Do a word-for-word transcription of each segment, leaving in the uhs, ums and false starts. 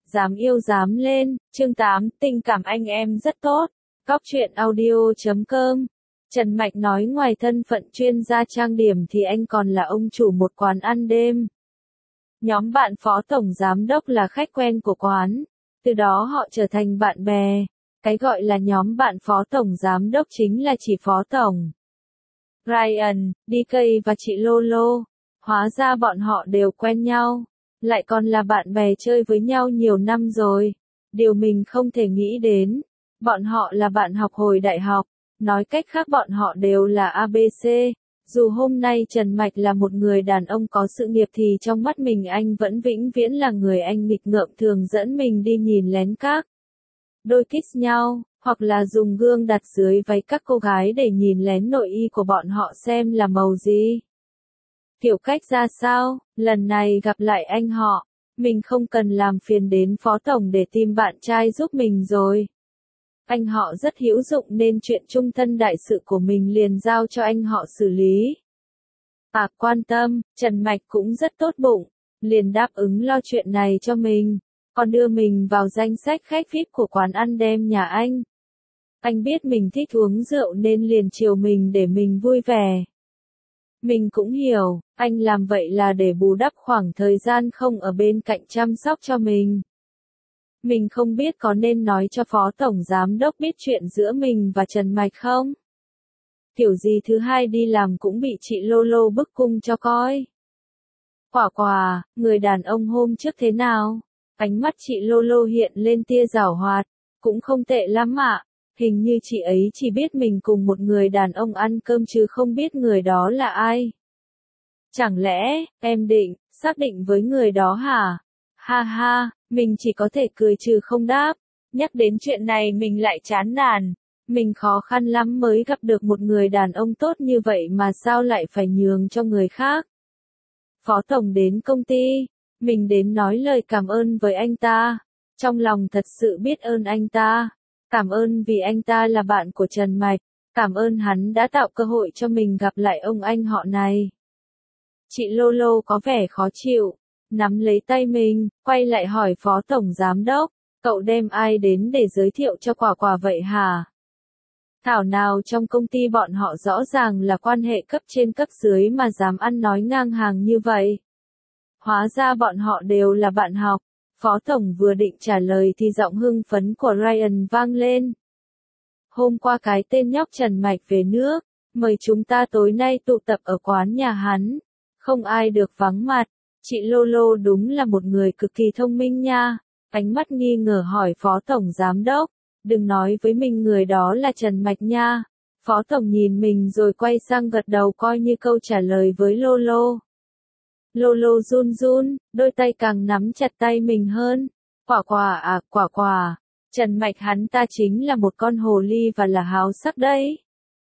Dám yêu dám lên, chương tám, tình cảm anh em rất tốt. Góc truyện audio chấm com. Trần Mạch nói ngoài thân phận chuyên gia trang điểm thì anh còn là ông chủ một quán ăn đêm. Nhóm bạn phó tổng giám đốc là khách quen của quán, từ đó họ trở thành bạn bè. Cái gọi là nhóm bạn phó tổng giám đốc chính là chỉ phó tổng Ryan, đê ca và chị Lolo. Hóa ra bọn họ đều quen nhau, lại còn là bạn bè chơi với nhau nhiều năm rồi. Điều mình không thể nghĩ đến, bọn họ là bạn học hồi đại học, nói cách khác bọn họ đều là a bê xê. Dù hôm nay Trần Mạch là một người đàn ông có sự nghiệp thì trong mắt mình anh vẫn vĩnh viễn là người anh nghịch ngợm thường dẫn mình đi nhìn lén các đôi kiss nhau, hoặc là dùng gương đặt dưới váy các cô gái để nhìn lén nội y của bọn họ xem là màu gì, kiểu cách ra sao. Lần này gặp lại anh họ, mình không cần làm phiền đến phó tổng để tìm bạn trai giúp mình rồi. Anh họ rất hữu dụng nên chuyện chung thân đại sự của mình liền giao cho anh họ xử lý. À quan tâm, Trần Mạch cũng rất tốt bụng, liền đáp ứng lo chuyện này cho mình, còn đưa mình vào danh sách khách vi ai pi của quán ăn đêm nhà anh. Anh biết mình thích uống rượu nên liền chiều mình để mình vui vẻ. Mình cũng hiểu, anh làm vậy là để bù đắp khoảng thời gian không ở bên cạnh chăm sóc cho mình. Mình không biết có nên nói cho phó tổng giám đốc biết chuyện giữa mình và Trần Mạch không? Kiểu gì thứ hai đi làm cũng bị chị Lolo bức cung cho coi. Quả quả, người đàn ông hôm trước thế nào? Ánh mắt chị Lolo hiện lên tia giảo hoạt, cũng không tệ lắm ạ. Hình như chị ấy chỉ biết mình cùng một người đàn ông ăn cơm chứ không biết người đó là ai. Chẳng lẽ, em định, xác định với người đó hả? Ha ha, mình chỉ có thể cười trừ không đáp. Nhắc đến chuyện này mình lại chán nản. Mình khó khăn lắm mới gặp được một người đàn ông tốt như vậy mà sao lại phải nhường cho người khác. Phó tổng đến công ty, mình đến nói lời cảm ơn với anh ta. Trong lòng thật sự biết ơn anh ta. Cảm ơn vì anh ta là bạn của Trần Mạch, cảm ơn hắn đã tạo cơ hội cho mình gặp lại ông anh họ này. Chị Lolo có vẻ khó chịu, nắm lấy tay mình, quay lại hỏi phó tổng giám đốc, cậu đem ai đến để giới thiệu cho quả quả vậy hả? Thảo nào trong công ty bọn họ rõ ràng là quan hệ cấp trên cấp dưới mà dám ăn nói ngang hàng như vậy. Hóa ra bọn họ đều là bạn học. Phó tổng vừa định trả lời thì giọng hưng phấn của Ryan vang lên. Hôm qua cái tên nhóc Trần Mạch về nước, mời chúng ta tối nay tụ tập ở quán nhà hắn. Không ai được vắng mặt. Chị Lolo đúng là một người cực kỳ thông minh nha. Ánh mắt nghi ngờ hỏi phó tổng giám đốc. Đừng nói với mình người đó là Trần Mạch nha. Phó tổng nhìn mình rồi quay sang gật đầu coi như câu trả lời với Lolo. Lolo run run, đôi tay càng nắm chặt tay mình hơn. Quả quả à, quả quả. Trần Mạch hắn ta chính là một con hồ ly và là háo sắc đấy.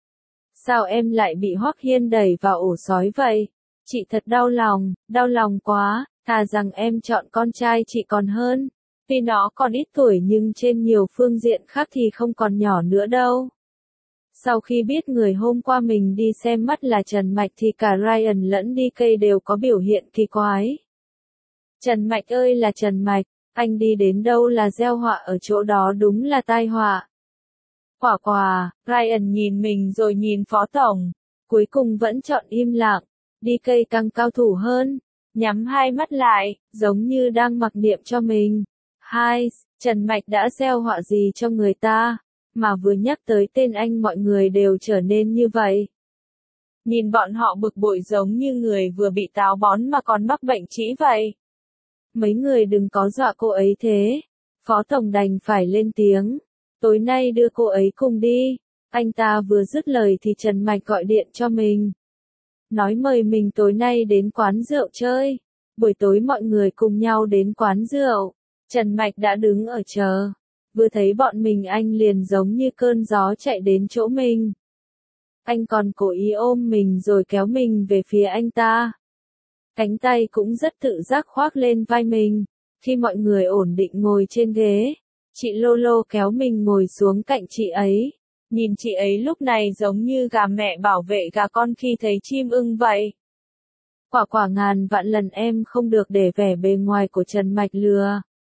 Sao em lại bị Hoắc Hiên đẩy vào ổ sói vậy? Chị thật đau lòng, đau lòng quá, thà rằng em chọn con trai chị còn hơn. Tuy nó còn ít tuổi nhưng trên nhiều phương diện khác thì không còn nhỏ nữa đâu. Sau khi biết người hôm qua mình đi xem mắt là Trần Mạch thì cả Ryan lẫn đê ca đều có biểu hiện kỳ quái. Trần Mạch ơi là Trần Mạch, anh đi đến đâu là gieo họa ở chỗ đó đúng là tai họa. Quả quả, Ryan nhìn mình rồi nhìn phó tổng, cuối cùng vẫn chọn im lặng, đê ca càng cao thủ hơn, nhắm hai mắt lại, giống như đang mặc niệm cho mình. Hai, Trần Mạch đã gieo họa gì cho người ta? Mà vừa nhắc tới tên anh mọi người đều trở nên như vậy. Nhìn bọn họ bực bội giống như người vừa bị táo bón mà còn mắc bệnh trĩ vậy. Mấy người đừng có dọa cô ấy thế. Phó tổng đành phải lên tiếng. Tối nay đưa cô ấy cùng đi. Anh ta vừa dứt lời thì Trần Mạch gọi điện cho mình. Nói mời mình tối nay đến quán rượu chơi. Buổi tối mọi người cùng nhau đến quán rượu. Trần Mạch đã đứng ở chờ. Vừa thấy bọn mình anh liền giống như cơn gió chạy đến chỗ mình. Anh còn cố ý ôm mình rồi kéo mình về phía anh ta. Cánh tay cũng rất tự giác khoác lên vai mình. Khi mọi người ổn định ngồi trên ghế, chị Lolo kéo mình ngồi xuống cạnh chị ấy. Nhìn chị ấy lúc này giống như gà mẹ bảo vệ gà con khi thấy chim ưng vậy. Quả quả ngàn vạn lần em không được để vẻ bề ngoài của Trần Mạch lừa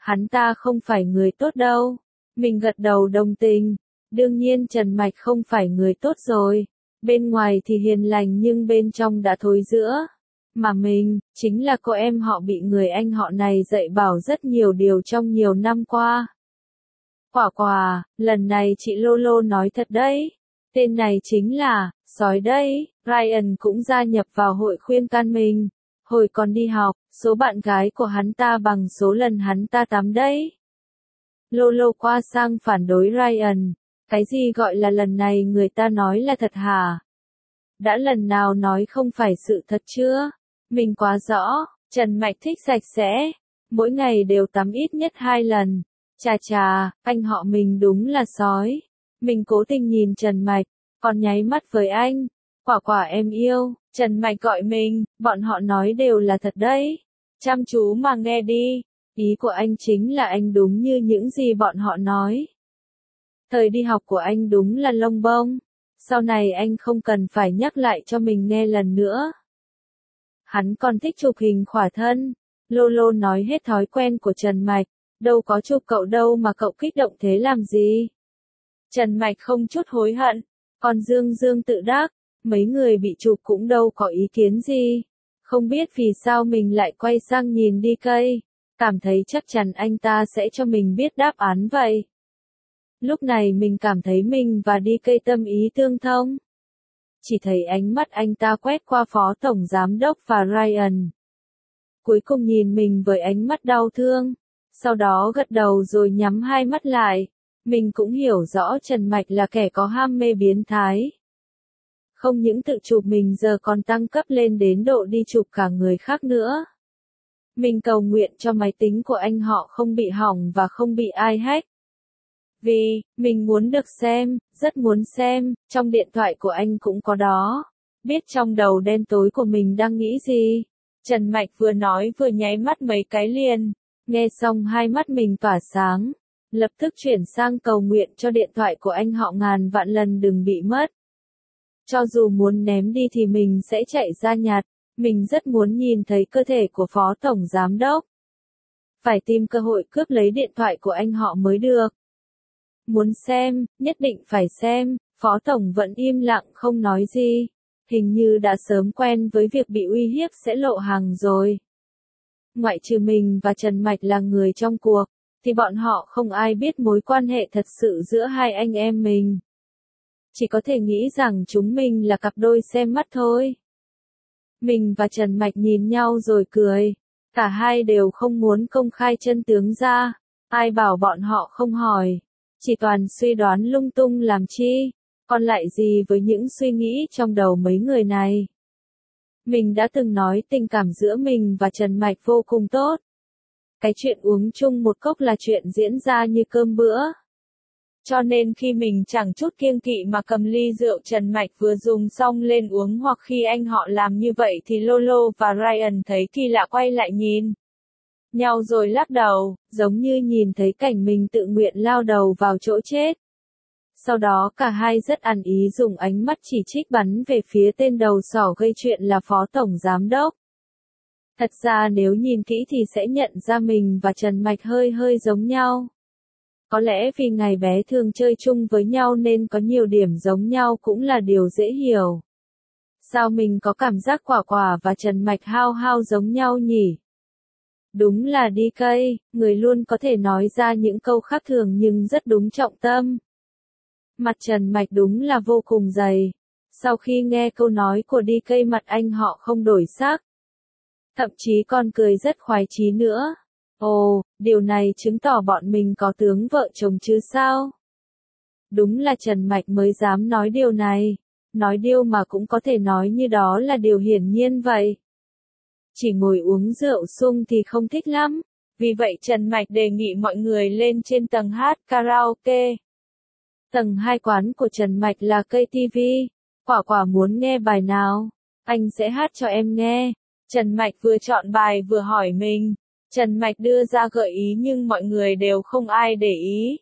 hắn ta không phải người tốt đâu. Mình gật đầu đồng tình. Đương nhiên Trần Mạch không phải người tốt rồi. Bên ngoài thì hiền lành nhưng bên trong đã thối rữa. Mà mình, chính là cô em họ bị người anh họ này dạy bảo rất nhiều điều trong nhiều năm qua. Quả quả, lần này chị Lolo nói thật đấy. Tên này chính là, sói đấy. Ryan cũng gia nhập vào hội khuyên can mình. Hồi còn đi học, số bạn gái của hắn ta bằng số lần hắn ta tắm đấy. Lolo qua sang phản đối Ryan. Cái gì gọi là lần này người ta nói là thật hả? Đã lần nào nói không phải sự thật chưa? Mình quá rõ, Trần Mạch thích sạch sẽ. Mỗi ngày đều tắm ít nhất hai lần. Chà chà, anh họ mình đúng là sói. Mình cố tình nhìn Trần Mạch, còn nháy mắt với anh. Quả quả em yêu, Trần Mạch gọi mình, bọn họ nói đều là thật đấy. Chăm chú mà nghe đi. Ý của anh chính là anh đúng như những gì bọn họ nói. Thời đi học của anh đúng là lông bông. Sau này anh không cần phải nhắc lại cho mình nghe lần nữa. Hắn còn thích chụp hình khỏa thân. Lolo nói hết thói quen của Trần Mạch. Đâu có chụp cậu đâu mà cậu kích động thế làm gì. Trần Mạch không chút hối hận. Còn Dương Dương tự đắc. Mấy người bị chụp cũng đâu có ý kiến gì. Không biết vì sao mình lại quay sang nhìn đi cây. Cảm thấy chắc chắn anh ta sẽ cho mình biết đáp án vậy. Lúc này mình cảm thấy mình và đi cây tâm ý tương thông. Chỉ thấy ánh mắt anh ta quét qua Phó Tổng Giám Đốc và Ryan. Cuối cùng nhìn mình với ánh mắt đau thương. Sau đó gật đầu rồi nhắm hai mắt lại. Mình cũng hiểu rõ Trần Mạch là kẻ có ham mê biến thái. Không những tự chụp mình giờ còn tăng cấp lên đến độ đi chụp cả người khác nữa. Mình cầu nguyện cho máy tính của anh họ không bị hỏng và không bị ai hack. Vì, mình muốn được xem, rất muốn xem, trong điện thoại của anh cũng có đó. Biết trong đầu đen tối của mình đang nghĩ gì. Trần Mạch vừa nói vừa nháy mắt mấy cái liền. Nghe xong hai mắt mình tỏa sáng. Lập tức chuyển sang cầu nguyện cho điện thoại của anh họ ngàn vạn lần đừng bị mất. Cho dù muốn ném đi thì mình sẽ chạy ra nhặt. Mình rất muốn nhìn thấy cơ thể của Phó Tổng Giám Đốc. Phải tìm cơ hội cướp lấy điện thoại của anh họ mới được. Muốn xem, nhất định phải xem. Phó Tổng vẫn im lặng không nói gì. Hình như đã sớm quen với việc bị uy hiếp sẽ lộ hàng rồi. Ngoại trừ mình và Trần Mạch là người trong cuộc, thì bọn họ không ai biết mối quan hệ thật sự giữa hai anh em mình. Chỉ có thể nghĩ rằng chúng mình là cặp đôi xem mắt thôi. Mình và Trần Mạch nhìn nhau rồi cười. Cả hai đều không muốn công khai chân tướng ra. Ai bảo bọn họ không hỏi. Chỉ toàn suy đoán lung tung làm chi. Còn lại gì với những suy nghĩ trong đầu mấy người này. Mình đã từng nói tình cảm giữa mình và Trần Mạch vô cùng tốt. Cái chuyện uống chung một cốc là chuyện diễn ra như cơm bữa. Cho nên khi mình chẳng chút kiêng kỵ mà cầm ly rượu Trần Mạch vừa dùng xong lên uống hoặc khi anh họ làm như vậy thì Lolo và Ryan thấy kỳ lạ quay lại nhìn nhau rồi lắc đầu, giống như nhìn thấy cảnh mình tự nguyện lao đầu vào chỗ chết. Sau đó cả hai rất ăn ý dùng ánh mắt chỉ trích bắn về phía tên đầu sỏ gây chuyện là Phó Tổng Giám Đốc. Thật ra nếu nhìn kỹ thì sẽ nhận ra mình và Trần Mạch hơi hơi giống nhau. Có lẽ vì ngày bé thường chơi chung với nhau nên có nhiều điểm giống nhau cũng là điều dễ hiểu. Sao mình có cảm giác Quả Quả và Trần Mạch hao hao giống nhau nhỉ? Đúng là đi cây, người luôn có thể nói ra những câu khác thường nhưng rất đúng trọng tâm. Mặt Trần Mạch đúng là vô cùng dày. Sau khi nghe câu nói của đi cây mặt anh họ không đổi sắc. Thậm chí còn cười rất khoái chí nữa. Ồ, điều này chứng tỏ bọn mình có tướng vợ chồng chứ sao? Đúng là Trần Mạch mới dám nói điều này. Nói điều mà cũng có thể nói như đó là điều hiển nhiên vậy. Chỉ ngồi uống rượu sung thì không thích lắm. Vì vậy Trần Mạch đề nghị mọi người lên trên tầng hát karaoke. Tầng hai quán của Trần Mạch là cây ti vi. Quả Quả muốn nghe bài nào? Anh sẽ hát cho em nghe. Trần Mạch vừa chọn bài vừa hỏi mình. Trần Mạch đưa ra gợi ý nhưng mọi người đều không ai để ý.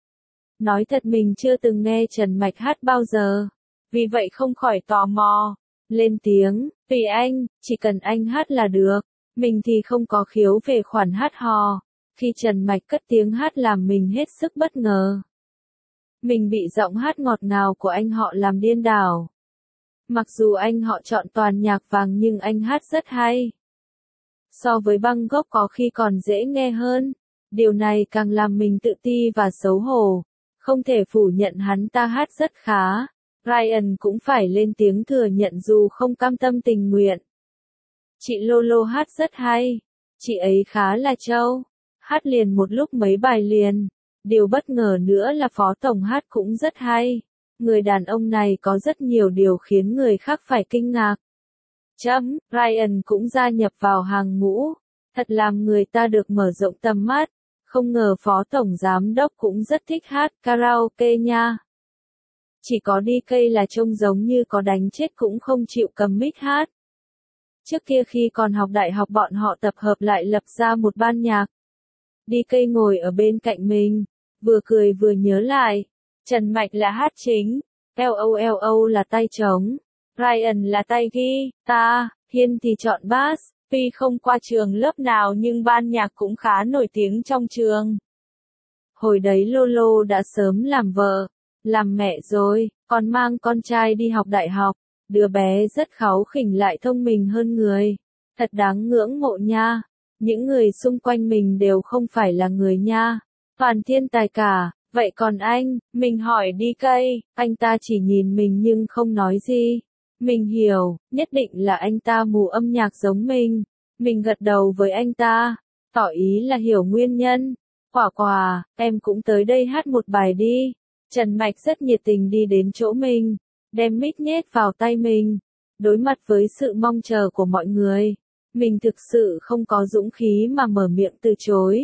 Nói thật mình chưa từng nghe Trần Mạch hát bao giờ. Vì vậy không khỏi tò mò. Lên tiếng, tùy anh, chỉ cần anh hát là được. Mình thì không có khiếu về khoản hát hò. Khi Trần Mạch cất tiếng hát làm mình hết sức bất ngờ. Mình bị giọng hát ngọt ngào của anh họ làm điên đảo. Mặc dù anh họ chọn toàn nhạc vàng nhưng anh hát rất hay. So với băng gốc có khi còn dễ nghe hơn. Điều này càng làm mình tự ti và xấu hổ. Không thể phủ nhận hắn ta hát rất khá. Ryan cũng phải lên tiếng thừa nhận dù không cam tâm tình nguyện. Chị Lolo hát rất hay. Chị ấy khá là trâu. Hát liền một lúc mấy bài liền. Điều bất ngờ nữa là Phó Tổng hát cũng rất hay. Người đàn ông này có rất nhiều điều khiến người khác phải kinh ngạc. Chấm, Ryan cũng gia nhập vào hàng ngũ. Thật làm người ta được mở rộng tầm mắt. Không ngờ Phó Tổng Giám Đốc cũng rất thích hát karaoke nha. Chỉ có đê ca là trông giống như có đánh chết cũng không chịu cầm mic hát. Trước kia khi còn học đại học bọn họ tập hợp lại lập ra một ban nhạc. đê ca ngồi ở bên cạnh mình, vừa cười vừa nhớ lại. Trần Mạch là hát chính, LOLO là tay trống, Ryan là tay guitar, Hiên thì chọn bass. Tuy không qua trường lớp nào nhưng ban nhạc cũng khá nổi tiếng trong trường. Hồi đấy Lolo đã sớm làm vợ, làm mẹ rồi, còn mang con trai đi học đại học. Đứa bé rất kháu khỉnh lại thông minh hơn người. Thật đáng ngưỡng mộ nha. Những người xung quanh mình đều không phải là người nha. Toàn thiên tài cả. Vậy còn anh, mình hỏi đê ca, anh ta chỉ nhìn mình nhưng không nói gì. Mình hiểu, nhất định là anh ta mù âm nhạc giống mình. Mình gật đầu với anh ta, tỏ ý là hiểu nguyên nhân. Quả quả, em cũng tới đây hát một bài đi. Trần Mạch rất nhiệt tình đi đến chỗ mình, đem mic nhét vào tay mình. Đối mặt với sự mong chờ của mọi người, mình thực sự không có dũng khí mà mở miệng từ chối.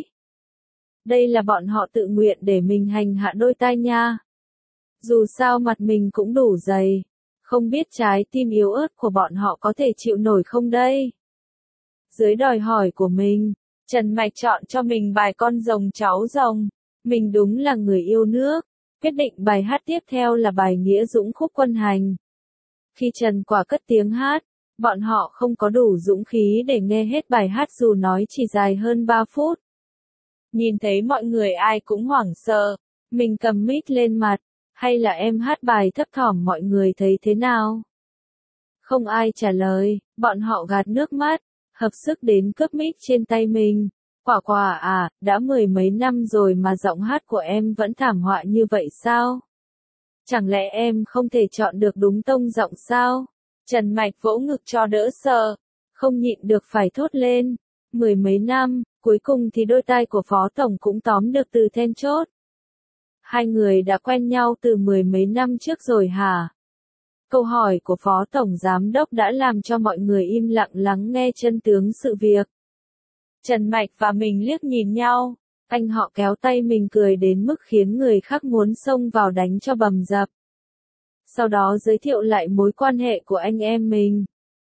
Đây là bọn họ tự nguyện để mình hành hạ đôi tai nha. Dù sao mặt mình cũng đủ dày, không biết trái tim yếu ớt của bọn họ có thể chịu nổi không đây. Dưới đòi hỏi của mình, Trần Mạch chọn cho mình bài Con rồng cháu rồng. Mình đúng là người yêu nước. Quyết định bài hát tiếp theo là bài Nghĩa Dũng Khúc Quân Hành. Khi Trần Quả cất tiếng hát, bọn họ không có đủ dũng khí để nghe hết bài hát dù nói chỉ dài hơn ba phút. Nhìn thấy mọi người ai cũng hoảng sợ, mình cầm mic lên mặt, hay là em hát bài thấp thỏm mọi người thấy thế nào? Không ai trả lời, bọn họ gạt nước mắt, hợp sức đến cướp mic trên tay mình. Quả quả à, đã mười mấy năm rồi mà giọng hát của em vẫn thảm họa như vậy sao? Chẳng lẽ em không thể chọn được đúng tông giọng sao? Trần Mạch vỗ ngực cho đỡ sợ, không nhịn được phải thốt lên. Mười mấy năm, cuối cùng thì đôi tai của Phó Tổng cũng tóm được từ then chốt. Hai người đã quen nhau từ mười mấy năm trước rồi hả? Câu hỏi của Phó Tổng Giám Đốc đã làm cho mọi người im lặng lắng nghe chân tướng sự việc. Trần Mạch và mình liếc nhìn nhau, anh họ kéo tay mình cười đến mức khiến người khác muốn xông vào đánh cho bầm dập. Sau đó giới thiệu lại mối quan hệ của anh em mình.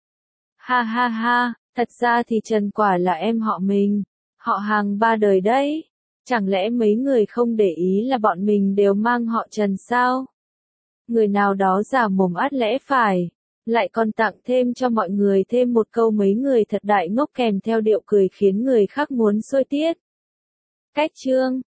Ha ha ha, thật ra thì Trần Quả là em họ mình, họ hàng ba đời đấy. Chẳng lẽ mấy người không để ý là bọn mình đều mang họ Trần sao? Người nào đó giả mồm át lẽ phải, lại còn tặng thêm cho mọi người thêm một câu mấy người thật đại ngốc kèm theo điệu cười khiến người khác muốn sôi tiết. Cách chương